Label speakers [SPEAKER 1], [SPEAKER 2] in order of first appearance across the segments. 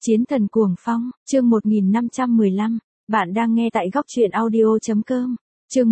[SPEAKER 1] Chiến thần cuồng phong, chương 1515, bạn đang nghe tại góc truyện audio.com, chương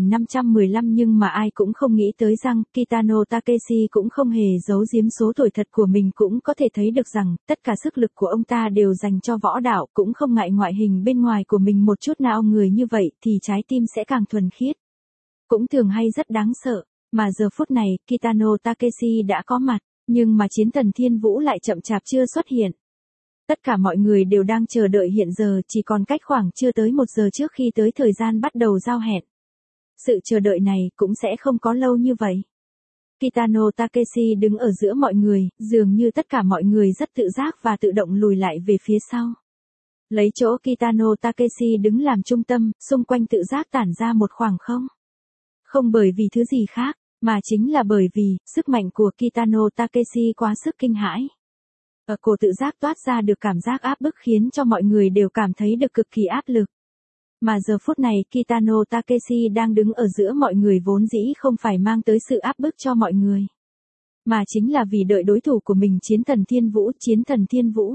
[SPEAKER 1] 1515 nhưng mà ai cũng không nghĩ tới rằng Kitano Takeshi cũng không hề giấu giếm số tuổi thật của mình, cũng có thể thấy được rằng tất cả sức lực của ông ta đều dành cho võ đạo, cũng không ngại ngoại hình bên ngoài của mình một chút nào. Người như vậy thì trái tim sẽ càng thuần khiết, cũng thường hay rất đáng sợ, mà giờ phút này Kitano Takeshi đã có mặt, nhưng mà chiến thần Thiên Vũ lại chậm chạp chưa xuất hiện. Tất cả mọi người đều đang chờ đợi, hiện giờ chỉ còn cách khoảng chưa tới 1 giờ trước khi tới thời gian bắt đầu giao hẹn. Sự chờ đợi này cũng sẽ không có lâu như vậy. Kitano Takeshi đứng ở giữa mọi người, dường như tất cả mọi người rất tự giác và tự động lùi lại về phía sau. Lấy chỗ Kitano Takeshi đứng làm trung tâm, xung quanh tự giác tản ra một khoảng không. Không bởi vì thứ gì khác, mà chính là bởi vì sức mạnh của Kitano Takeshi quá sức kinh hãi. Ở cổ tự giác toát ra được cảm giác áp bức khiến cho mọi người đều cảm thấy được cực kỳ áp lực. Mà giờ phút này Kitano Takeshi đang đứng ở giữa mọi người vốn dĩ không phải mang tới sự áp bức cho mọi người, mà chính là vì đợi đối thủ của mình, chiến thần Thiên Vũ. Chiến thần Thiên Vũ.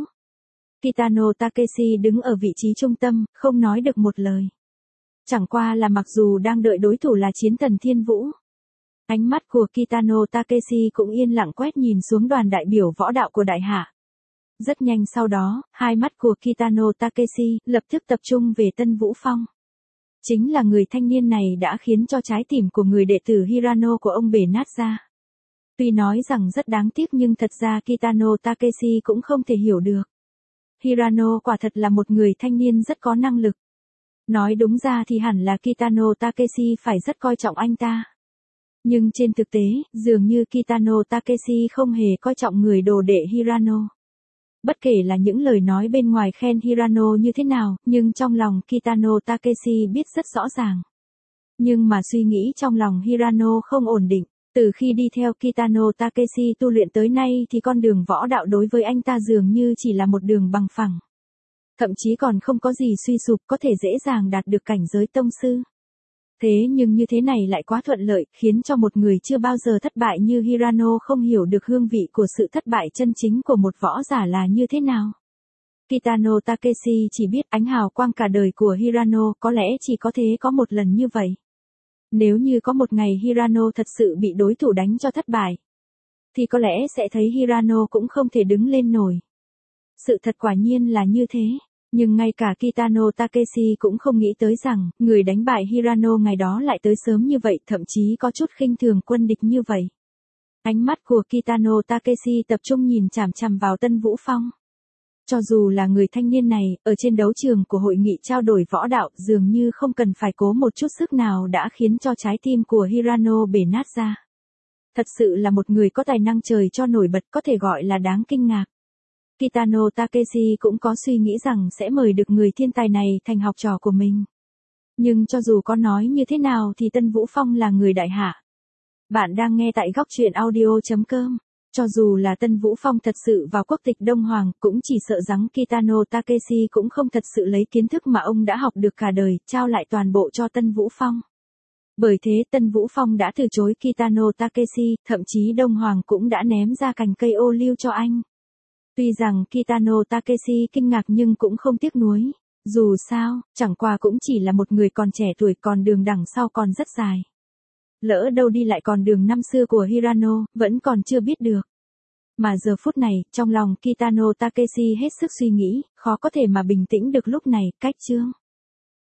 [SPEAKER 1] Kitano Takeshi đứng ở vị trí trung tâm, không nói được một lời. Chẳng qua là mặc dù đang đợi đối thủ là chiến thần Thiên Vũ, ánh mắt của Kitano Takeshi cũng yên lặng quét nhìn xuống đoàn đại biểu võ đạo của đại hạ. Rất nhanh sau đó, hai mắt của Kitano Takeshi lập tức tập trung về Tân Vũ Phong. Chính là người thanh niên này đã khiến cho trái tim của người đệ tử Hirano của ông bể nát ra. Tuy nói rằng rất đáng tiếc nhưng thật ra Kitano Takeshi cũng không thể hiểu được. Hirano quả thật là một người thanh niên rất có năng lực. Nói đúng ra thì hẳn là Kitano Takeshi phải rất coi trọng anh ta. Nhưng trên thực tế, dường như Kitano Takeshi không hề coi trọng người đồ đệ Hirano. Bất kể là những lời nói bên ngoài khen Hirano như thế nào, nhưng trong lòng Kitano Takeshi biết rất rõ ràng. Nhưng mà suy nghĩ trong lòng Hirano không ổn định. Từ khi đi theo Kitano Takeshi tu luyện tới nay thì con đường võ đạo đối với anh ta dường như chỉ là một đường bằng phẳng. Thậm chí còn không có gì suy sụp, có thể dễ dàng đạt được cảnh giới tông sư. Thế nhưng như thế này lại quá thuận lợi, khiến cho một người chưa bao giờ thất bại như Hirano không hiểu được hương vị của sự thất bại chân chính của một võ giả là như thế nào. Kitano Takeshi chỉ biết ánh hào quang cả đời của Hirano có lẽ chỉ có thế có một lần như vậy. Nếu như có một ngày Hirano thật sự bị đối thủ đánh cho thất bại, thì có lẽ sẽ thấy Hirano cũng không thể đứng lên nổi. Sự thật quả nhiên là như thế. Nhưng ngay cả Kitano Takeshi cũng không nghĩ tới rằng, người đánh bại Hirano ngày đó lại tới sớm như vậy, thậm chí có chút khinh thường quân địch như vậy. Ánh mắt của Kitano Takeshi tập trung nhìn chằm chằm vào Tân Vũ Phong. Cho dù là người thanh niên này, ở trên đấu trường của hội nghị trao đổi võ đạo, dường như không cần phải cố một chút sức nào đã khiến cho trái tim của Hirano bể nát ra. Thật sự là một người có tài năng trời cho nổi bật, có thể gọi là đáng kinh ngạc. Kitano Takeshi cũng có suy nghĩ rằng sẽ mời được người thiên tài này thành học trò của mình. Nhưng cho dù có nói như thế nào thì Tân Vũ Phong là người đại hạ. Bạn đang nghe tại góc truyện audio.com. Cho dù là Tân Vũ Phong thật sự vào quốc tịch Đông Hoàng, cũng chỉ sợ rằng Kitano Takeshi cũng không thật sự lấy kiến thức mà ông đã học được cả đời, trao lại toàn bộ cho Tân Vũ Phong. Bởi thế Tân Vũ Phong đã từ chối Kitano Takeshi, thậm chí Đông Hoàng cũng đã ném ra cành cây ô liu cho anh. Tuy rằng Kitano Takeshi kinh ngạc nhưng cũng không tiếc nuối. Dù sao, chẳng qua cũng chỉ là một người còn trẻ tuổi, còn đường đằng sau còn rất dài. Lỡ đâu đi lại còn đường năm xưa của Hirano, vẫn còn chưa biết được. Mà giờ phút này, trong lòng Kitano Takeshi hết sức suy nghĩ, khó có thể mà bình tĩnh được lúc này. Cách chương